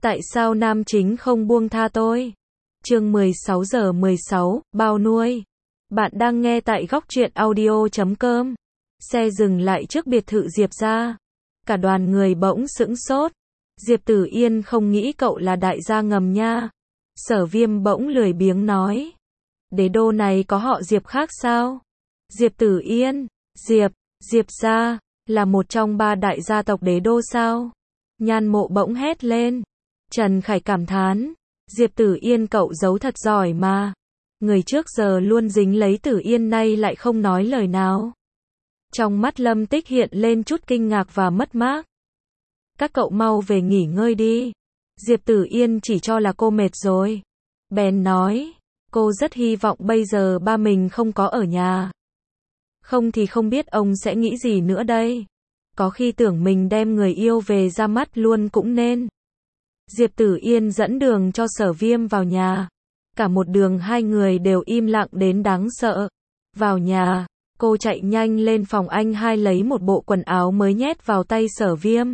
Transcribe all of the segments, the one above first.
Tại sao nam chính không buông tha tôi? Chương 16 giờ 16, bao nuôi. Bạn đang nghe tại góc truyện audio.com. Xe dừng lại trước biệt thự Diệp gia. Cả đoàn người bỗng sững sốt. Diệp Tử Yên không nghĩ cậu là đại gia ngầm nha. Sở Viêm bỗng lười biếng nói. Đế đô này có họ Diệp khác sao? Diệp Tử Yên, Diệp gia, là một trong 3 đại gia tộc đế đô sao? Nhan Mộ bỗng hét lên. Trần Khải cảm thán. Diệp Tử Yên cậu giấu thật giỏi mà. Người trước giờ luôn dính lấy Tử Yên nay lại không nói lời nào. Trong mắt Lâm Tích hiện lên chút kinh ngạc và mất mát. Các cậu mau về nghỉ ngơi đi. Diệp Tử Yên chỉ cho là cô mệt rồi. Bèn nói, cô rất hy vọng bây giờ ba mình không có ở nhà. Không thì không biết ông sẽ nghĩ gì nữa đây. Có khi tưởng mình đem người yêu về ra mắt luôn cũng nên. Diệp Tử Yên dẫn đường cho Sở Viêm vào nhà. Cả một đường hai người đều im lặng đến đáng sợ. Vào nhà, cô chạy nhanh lên phòng anh hai lấy một bộ quần áo mới nhét vào tay Sở Viêm.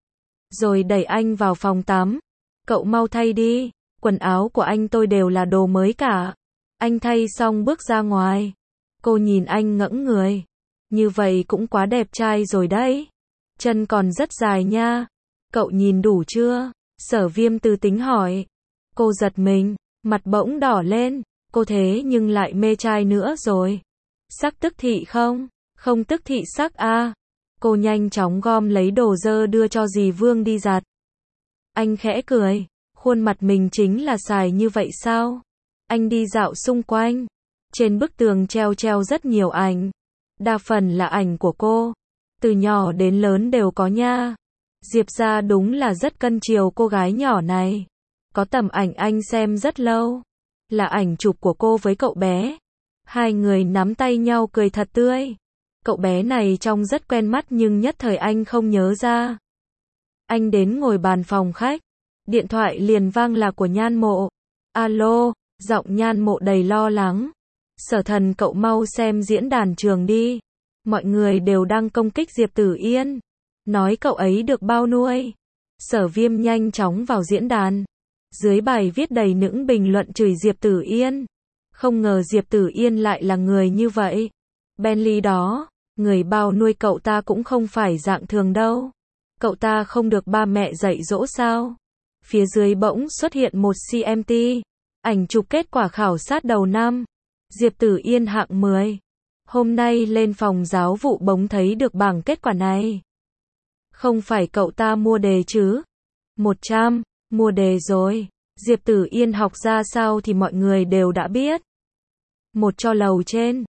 Rồi đẩy anh vào phòng tắm. Cậu mau thay đi, quần áo của anh tôi đều là đồ mới cả. Anh thay xong bước ra ngoài. Cô nhìn anh ngẫng người. Như vậy cũng quá đẹp trai rồi đấy. Chân còn rất dài nha. Cậu nhìn đủ chưa? Sở Viêm từ tính hỏi. Cô giật mình, mặt bỗng đỏ lên. Cô thế nhưng lại mê trai nữa rồi. Sắc tức thị không? Không tức thị sắc à? Cô nhanh chóng gom lấy đồ dơ đưa cho dì Vương đi giặt. Anh khẽ cười. Khuôn mặt mình chính là xài như vậy sao? Anh đi dạo xung quanh. Trên bức tường treo rất nhiều ảnh. Đa phần là ảnh của cô. Từ nhỏ đến lớn đều có nha. Diệp gia đúng là rất cân chiều cô gái nhỏ này. Có tấm ảnh anh xem rất lâu. Là ảnh chụp của cô với cậu bé. Hai người nắm tay nhau cười thật tươi. Cậu bé này trông rất quen mắt nhưng nhất thời anh không nhớ ra. Anh đến ngồi bàn phòng khách. Điện thoại liền vang là của Nhan Mộ. Alo, giọng Nhan Mộ đầy lo lắng. Sở Thần cậu mau xem diễn đàn trường đi. Mọi người đều đang công kích Diệp Tử Yên. Nói cậu ấy được bao nuôi. Sở Viêm nhanh chóng vào diễn đàn. Dưới bài viết đầy những bình luận chửi Diệp Tử Yên. Không ngờ Diệp Tử Yên lại là người như vậy. Bentley đó, người bao nuôi cậu ta cũng không phải dạng thường đâu. Cậu ta không được ba mẹ dạy dỗ sao? Phía dưới bỗng xuất hiện một CMT. Ảnh chụp kết quả khảo sát đầu năm. Diệp Tử Yên hạng 10. Hôm nay lên phòng giáo vụ bỗng thấy được bảng kết quả này. Không phải cậu ta mua đề chứ? 100, mua đề rồi. Diệp Tử Yên học ra sao thì mọi người đều đã biết. Một cho lầu trên,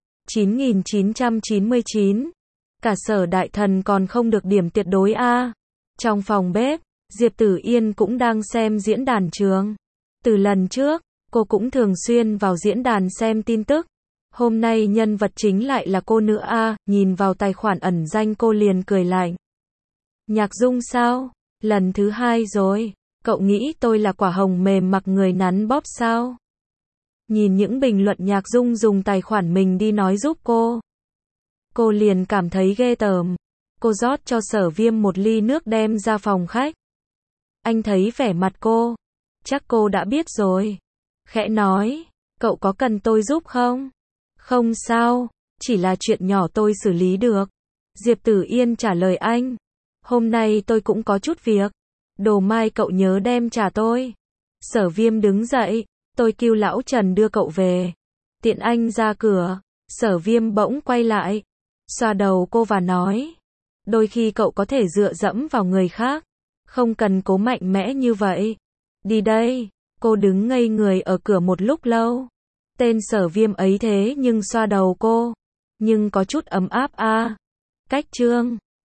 9.999. Cả Sở Đại Thần còn không được điểm tuyệt đối a. Trong phòng bếp, Diệp Tử Yên cũng đang xem diễn đàn trường. Từ lần trước, cô cũng thường xuyên vào diễn đàn xem tin tức. Hôm nay nhân vật chính lại là cô nữa a. Nhìn vào tài khoản ẩn danh cô liền cười lạnh. Nhạc Dung sao? Lần thứ 2 rồi. Cậu nghĩ tôi là quả hồng mềm mặc người nắn bóp sao? Nhìn những bình luận Nhạc Dung dùng tài khoản mình đi nói giúp cô. Cô liền cảm thấy ghê tởm. Cô rót cho Sở Viêm một ly nước đem ra phòng khách. Anh thấy vẻ mặt cô. Chắc cô đã biết rồi. Khẽ nói, cậu có cần tôi giúp không? Không sao, chỉ là chuyện nhỏ tôi xử lý được. Diệp Tử Yên trả lời anh. Hôm nay tôi cũng có chút việc. Đồ mai cậu nhớ đem trả tôi. Sở Viêm đứng dậy. Tôi kêu lão Trần đưa cậu về. Tiện anh ra cửa. Sở Viêm bỗng quay lại. Xoa đầu cô và nói. Đôi khi cậu có thể dựa dẫm vào người khác. Không cần cố mạnh mẽ như vậy. Đi đây. Cô đứng ngây người ở cửa một lúc lâu. Tên Sở Viêm ấy thế nhưng xoa đầu cô. Nhưng có chút ấm áp a. Cách chương